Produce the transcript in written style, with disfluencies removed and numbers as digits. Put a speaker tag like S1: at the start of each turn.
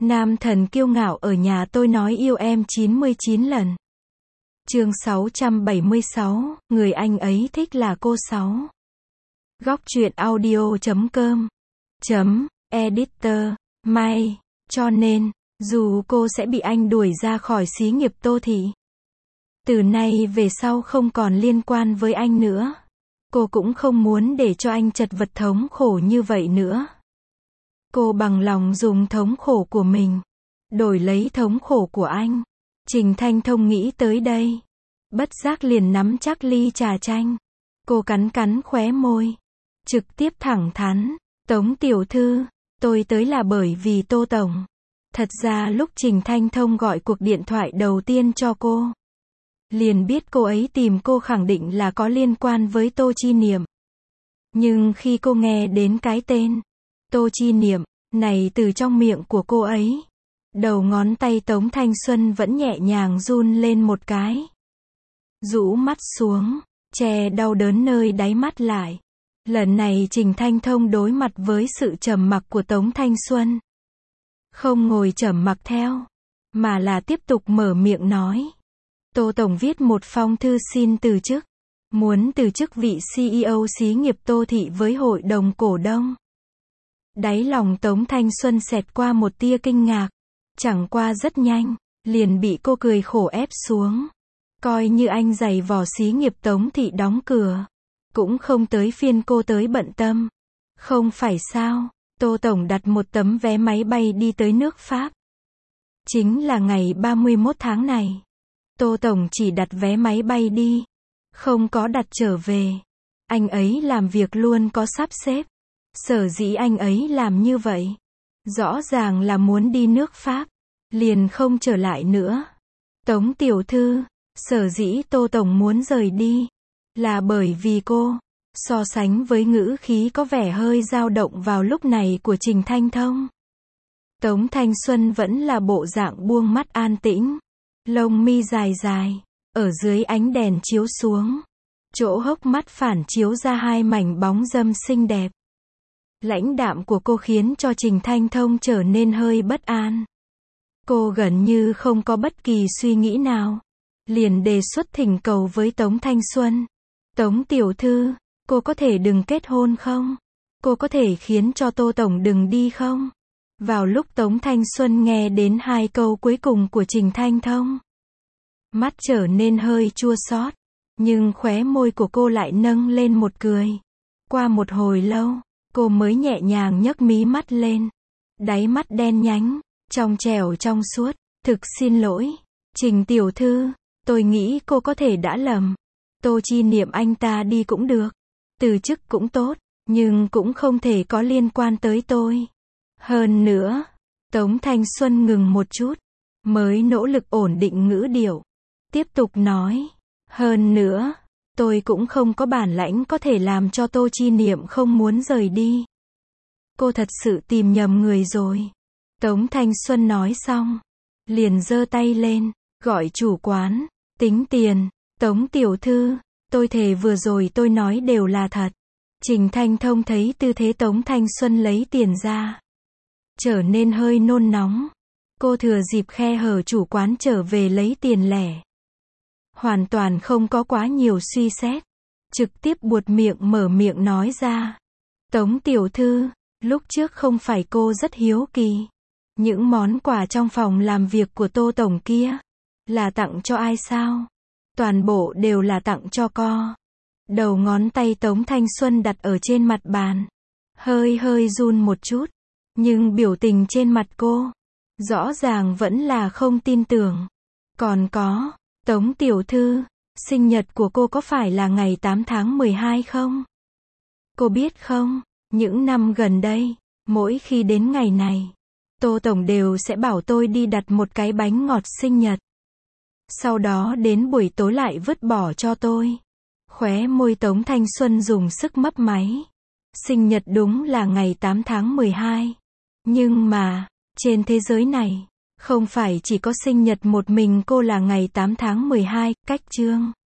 S1: Nam thần kiêu ngạo ở nhà tôi nói yêu em 99 lần. Chương 676, người anh ấy thích là cô Sáu. Góc truyện audio.com Editor, May. Cho nên, dù cô sẽ bị anh đuổi ra khỏi xí nghiệp Tô Thị, từ nay về sau không còn liên quan với anh nữa, cô cũng không muốn để cho anh chật vật thống khổ như vậy nữa. Cô bằng lòng dùng thống khổ của mình đổi lấy thống khổ của anh. Trình Thanh Thông nghĩ tới đây, bất giác liền nắm chắc ly trà chanh. Cô cắn cắn khóe môi, trực tiếp thẳng thắn, Tống tiểu thư, tôi tới là bởi vì Tô tổng. Thật ra lúc Trình Thanh Thông gọi cuộc điện thoại đầu tiên cho cô, liền biết cô ấy tìm cô khẳng định là có liên quan với Tô Chi Niệm. Nhưng khi cô nghe đến cái tên Tô Chi Niệm này từ trong miệng của cô ấy, đầu ngón tay Tống Thanh Xuân vẫn nhẹ nhàng run lên một cái. Rũ mắt xuống, che đau đớn nơi đáy mắt lại. Lần này Trình Thanh Thông đối mặt với sự trầm mặc của Tống Thanh Xuân. Không ngồi trầm mặc theo, mà là tiếp tục mở miệng nói. Tô tổng viết một phong thư xin từ chức, muốn từ chức vị CEO xí nghiệp Tô Thị với hội đồng cổ đông. Đáy lòng Tống Thanh Xuân xẹt qua một tia kinh ngạc, chẳng qua rất nhanh, liền bị cô cười khổ ép xuống. Coi như anh giày vò xí nghiệp Tống Thị đóng cửa, cũng không tới phiên cô tới bận tâm. Không phải sao, Tô tổng đặt một tấm vé máy bay đi tới nước Pháp. Chính là ngày 31 tháng này. Tô tổng chỉ đặt vé máy bay đi, không có đặt trở về. Anh ấy làm việc luôn có sắp xếp. Sở dĩ anh ấy làm như vậy, rõ ràng là muốn đi nước Pháp, liền không trở lại nữa. Tống tiểu thư, sở dĩ Tô tổng muốn rời đi, là bởi vì cô. So sánh với ngữ khí có vẻ hơi dao động vào lúc này của Trình Thanh Thông, Tống Thanh Xuân vẫn là bộ dạng buông mắt an tĩnh, lông mi dài dài, ở dưới ánh đèn chiếu xuống, chỗ hốc mắt phản chiếu ra hai mảnh bóng râm xinh đẹp. Lãnh đạm của cô khiến cho Trình Thanh Thông trở nên hơi bất an. Cô gần như không có bất kỳ suy nghĩ nào, liền đề xuất thỉnh cầu với Tống Thanh Xuân. Tống tiểu thư, cô có thể đừng kết hôn không? Cô có thể khiến cho Tô tổng đừng đi không? Vào lúc Tống Thanh Xuân nghe đến hai câu cuối cùng của Trình Thanh Thông, mắt trở nên hơi chua xót, nhưng khóe môi của cô lại nâng lên một cười. Qua một hồi lâu, cô mới nhẹ nhàng nhấc mí mắt lên. Đáy mắt đen nhánh, trong trẻo trong suốt. Thực xin lỗi, Trình tiểu thư, tôi nghĩ cô có thể đã lầm. Tô Chi Niệm anh ta đi cũng được, từ chức cũng tốt, nhưng cũng không thể có liên quan tới tôi. Hơn nữa, Tống Thanh Xuân ngừng một chút, mới nỗ lực ổn định ngữ điệu, tiếp tục nói. Hơn nữa, tôi cũng không có bản lãnh có thể làm cho Tô Chi Niệm không muốn rời đi. Cô thật sự tìm nhầm người rồi. Tống Thanh Xuân nói xong, liền giơ tay lên, gọi chủ quán, tính tiền. Tống tiểu thư, tôi thề vừa rồi tôi nói đều là thật. Trình Thanh Thông thấy tư thế Tống Thanh Xuân lấy tiền ra, trở nên hơi nôn nóng. Cô thừa dịp khe hở chủ quán trở về lấy tiền lẻ, hoàn toàn không có quá nhiều suy xét, trực tiếp buột miệng mở miệng nói ra. Tống tiểu thư, lúc trước không phải cô rất hiếu kỳ, những món quà trong phòng làm việc của Tô tổng kia, là tặng cho ai sao? Toàn bộ đều là tặng cho co. Đầu ngón tay Tống Thanh Xuân đặt ở trên mặt bàn, hơi hơi run một chút, nhưng biểu tình trên mặt cô, rõ ràng vẫn là không tin tưởng. Còn có, Tống tiểu thư, sinh nhật của cô có phải là ngày 8 tháng 12 không? Cô biết không, những năm gần đây, mỗi khi đến ngày này, Tô tổng đều sẽ bảo tôi đi đặt một cái bánh ngọt sinh nhật. Sau đó đến buổi tối lại vứt bỏ cho tôi. Khóe môi Tống Thanh Xuân dùng sức mấp máy. Sinh nhật đúng là ngày 8 tháng 12. Nhưng mà, trên thế giới này, không phải chỉ có sinh nhật một mình cô là ngày 8 tháng 12, cách chương.